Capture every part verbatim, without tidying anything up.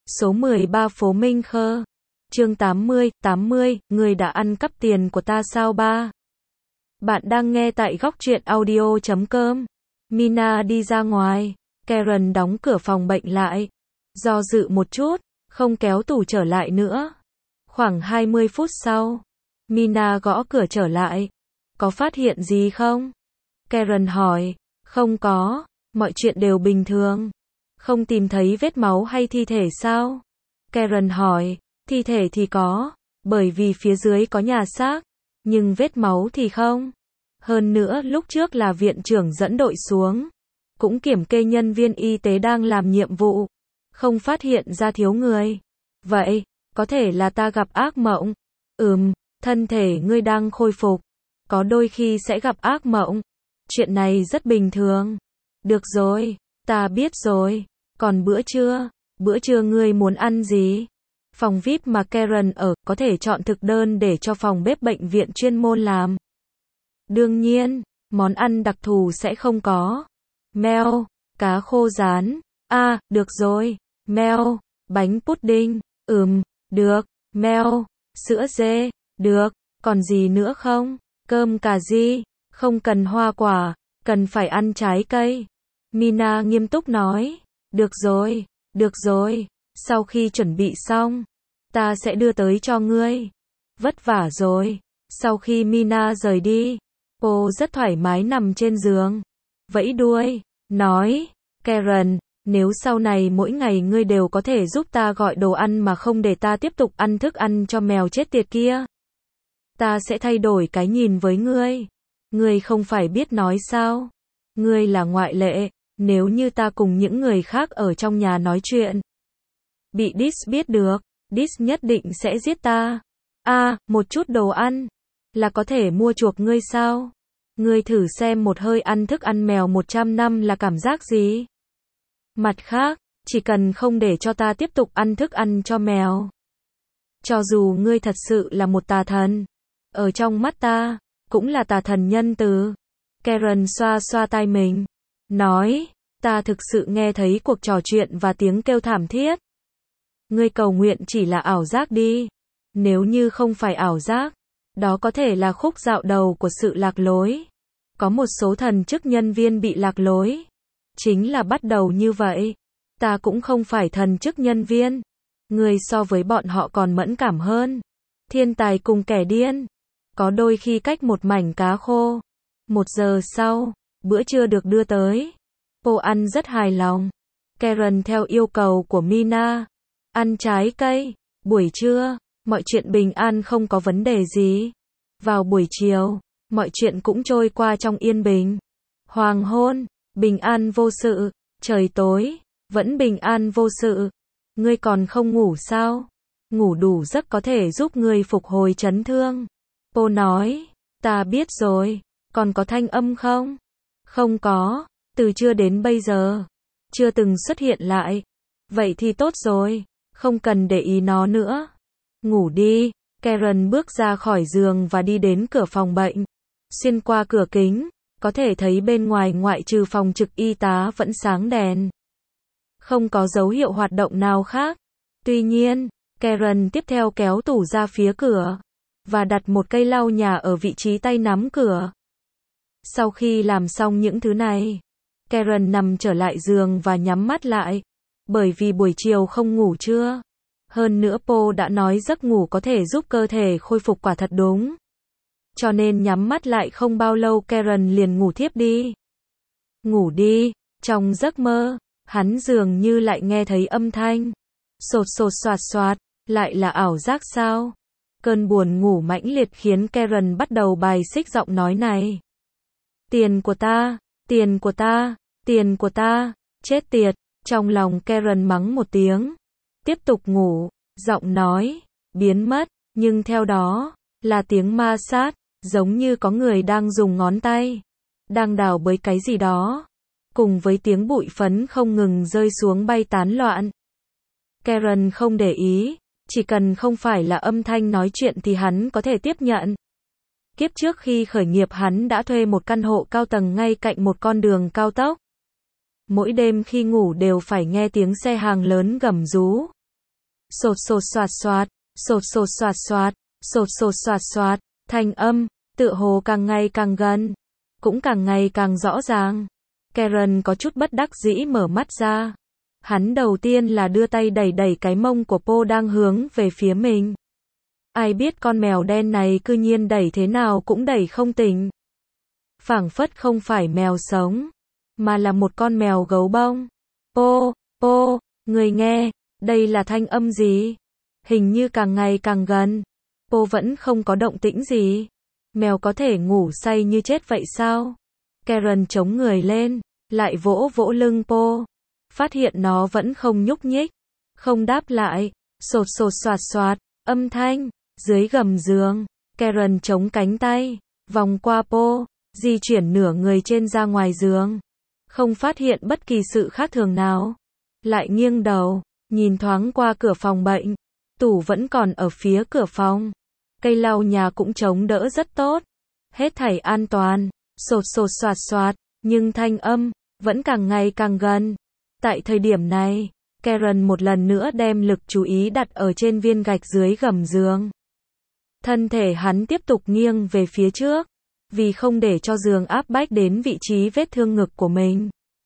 Số mười ba phố Minh Khơ. Chương tám mươi, tám mươi, người đã ăn cắp tiền của ta sao ba? Bạn đang nghe tại góc truyện audio chấm com. Mina đi ra ngoài. Karen đóng cửa phòng bệnh lại. Do dự một chút, không kéo tủ trở lại nữa. Khoảng hai mươi phút sau, Mina gõ cửa trở lại. Có phát hiện gì không? Karen hỏi. Không có, mọi chuyện đều bình thường. Không tìm thấy vết máu hay thi thể sao? Karen hỏi. Thi thể thì có, bởi vì phía dưới có nhà xác, nhưng vết máu thì không. Hơn nữa lúc trước là viện trưởng dẫn đội xuống, cũng kiểm kê nhân viên y tế đang làm nhiệm vụ, không phát hiện ra thiếu người. Vậy, có thể là ta gặp ác mộng. Ừm, thân thể ngươi đang khôi phục, có đôi khi sẽ gặp ác mộng. Chuyện này rất bình thường. Được rồi, ta biết rồi. Còn bữa trưa, bữa trưa ngươi muốn ăn gì? Phòng vi ai pi mà Karen ở, có thể chọn thực đơn để cho phòng bếp bệnh viện chuyên môn làm. Đương nhiên, món ăn đặc thù sẽ không có. Mèo, cá khô rán. À, được rồi. Mèo, bánh pudding. Ừm, được. Mèo, sữa dê. Được. Còn gì nữa không? Cơm cà ri. Không cần hoa quả, cần phải ăn trái cây. Mina nghiêm túc nói. Được rồi, được rồi. Sau khi chuẩn bị xong, ta sẽ đưa tới cho ngươi. Vất vả rồi. Sau khi Mina rời đi, cô rất thoải mái nằm trên giường, vẫy đuôi, nói, Karen, nếu sau này mỗi ngày ngươi đều có thể giúp ta gọi đồ ăn mà không để ta tiếp tục ăn thức ăn cho mèo chết tiệt kia, ta sẽ thay đổi cái nhìn với ngươi. Ngươi không phải biết nói sao? Ngươi là ngoại lệ, nếu như ta cùng những người khác ở trong nhà nói chuyện, bị Dis biết được, Dis nhất định sẽ giết ta. À, một chút đồ ăn, là có thể mua chuộc ngươi sao? Ngươi thử xem một hơi ăn thức ăn mèo một trăm năm là cảm giác gì? Mặt khác, chỉ cần không để cho ta tiếp tục ăn thức ăn cho mèo. Cho dù ngươi thật sự là một tà thần, ở trong mắt ta, cũng là tà thần nhân từ. Karen xoa xoa tai mình, nói, ta thực sự nghe thấy cuộc trò chuyện và tiếng kêu thảm thiết. Ngươi cầu nguyện chỉ là ảo giác đi. Nếu như không phải ảo giác, đó có thể là khúc dạo đầu của sự lạc lối. Có một số thần chức nhân viên bị lạc lối. Chính là bắt đầu như vậy. Ta cũng không phải thần chức nhân viên. Ngươi so với bọn họ còn mẫn cảm hơn. Thiên tài cùng kẻ điên. Có đôi khi cách một mảnh cá khô. Một giờ sau, bữa trưa được đưa tới. Cô ăn rất hài lòng. Karen theo yêu cầu của Mina. Ăn trái cây. Buổi trưa, mọi chuyện bình an không có vấn đề gì. Vào buổi chiều, mọi chuyện cũng trôi qua trong yên bình. Hoàng hôn, bình an vô sự. Trời tối, vẫn bình an vô sự. Ngươi còn không ngủ sao? Ngủ đủ giấc có thể giúp ngươi phục hồi chấn thương. Cô nói, ta biết rồi. Còn có thanh âm không? Không có, từ trưa đến bây giờ, chưa từng xuất hiện lại. Vậy thì tốt rồi, không cần để ý nó nữa. Ngủ đi. Karen bước ra khỏi giường và đi đến cửa phòng bệnh. Xuyên qua cửa kính, có thể thấy bên ngoài ngoại trừ phòng trực y tá vẫn sáng đèn. Không có dấu hiệu hoạt động nào khác. Tuy nhiên, Karen tiếp theo kéo tủ ra phía cửa, và đặt một cây lau nhà ở vị trí tay nắm cửa. Sau khi làm xong những thứ này, Karen nằm trở lại giường và nhắm mắt lại. Bởi vì buổi chiều không ngủ trưa. Hơn nữa Po đã nói giấc ngủ có thể giúp cơ thể khôi phục quả thật đúng. Cho nên nhắm mắt lại không bao lâu Karen liền ngủ thiếp đi. Ngủ đi, trong giấc mơ, hắn dường như lại nghe thấy âm thanh. Sột sột soạt soạt, lại là ảo giác sao? Cơn buồn ngủ mãnh liệt khiến Karen bắt đầu bài xích giọng nói này. Tiền của ta, tiền của ta, tiền của ta, chết tiệt. Trong lòng Karen mắng một tiếng. Tiếp tục ngủ, giọng nói, biến mất, nhưng theo đó, là tiếng ma sát, giống như có người đang dùng ngón tay, đang đào bới cái gì đó, cùng với tiếng bụi phấn không ngừng rơi xuống bay tán loạn. Karen không để ý, chỉ cần không phải là âm thanh nói chuyện thì hắn có thể tiếp nhận. Kiếp trước khi khởi nghiệp hắn đã thuê một căn hộ cao tầng ngay cạnh một con đường cao tốc. Mỗi đêm khi ngủ đều phải nghe tiếng xe hàng lớn gầm rú. sột sột soạt soạt, sột sột soạt soạt, sột sột soạt soạt, thanh âm, tựa hồ càng ngày càng gần, cũng càng ngày càng rõ ràng. Karen có chút bất đắc dĩ mở mắt ra. Hắn đầu tiên là đưa tay đẩy đẩy cái mông của Po đang hướng về phía mình. Ai biết con mèo đen này cư nhiên đẩy thế nào cũng đẩy không tỉnh. Phảng phất không phải mèo sống, mà là một con mèo gấu bông. Po, Po, người nghe, đây là thanh âm gì? Hình như càng ngày càng gần. Po vẫn không có động tĩnh gì. Mèo có thể ngủ say như chết vậy sao? Karen chống người lên, lại vỗ vỗ lưng Po. Phát hiện nó vẫn không nhúc nhích, không đáp lại, sột sột soạt soạt, âm thanh, dưới gầm giường. Karen chống cánh tay, vòng qua Po, di chuyển nửa người trên ra ngoài giường. Không phát hiện bất kỳ sự khác thường nào. Lại nghiêng đầu, nhìn thoáng qua cửa phòng bệnh. Tủ vẫn còn ở phía cửa phòng. Cây lau nhà cũng chống đỡ rất tốt. Hết thảy an toàn, sột sột soạt soạt, nhưng thanh âm, vẫn càng ngày càng gần. Tại thời điểm này, Karen một lần nữa đem lực chú ý đặt ở trên viên gạch dưới gầm giường. Thân thể hắn tiếp tục nghiêng về phía trước, vì không để cho giường áp bách đến vị trí vết thương ngực của mình.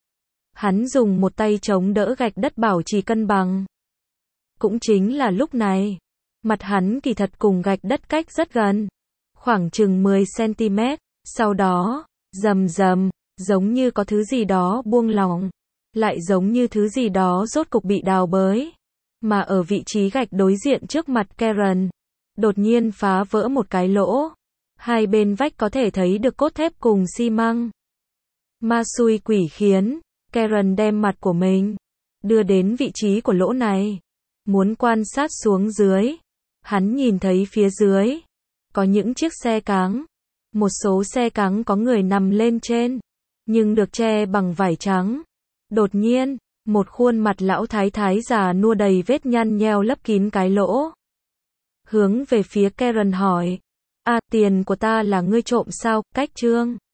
Hắn dùng một tay chống đỡ gạch đất bảo trì cân bằng. Cũng chính là lúc này, mặt hắn kỳ thật cùng gạch đất cách rất gần, khoảng chừng mười xăng-ti-mét, sau đó, rầm rầm, giống như có thứ gì đó buông lỏng, lại giống như thứ gì đó rốt cục bị đào bới, mà ở vị trí gạch đối diện trước mặt Karen, đột nhiên phá vỡ một cái lỗ, hai bên vách có thể thấy được cốt thép cùng xi măng. Ma xui quỷ khiến, Karen đem mặt của mình đưa đến vị trí của lỗ này, muốn quan sát xuống dưới. Hắn nhìn thấy phía dưới có những chiếc xe cáng, một số xe cáng có người nằm lên trên, nhưng được che bằng vải trắng. Đột nhiên, một khuôn mặt lão thái thái già nua đầy vết nhăn nheo lấp kín cái lỗ. Hướng về phía Karen hỏi, à, tiền của ta là ngươi trộm sao? Cách trương.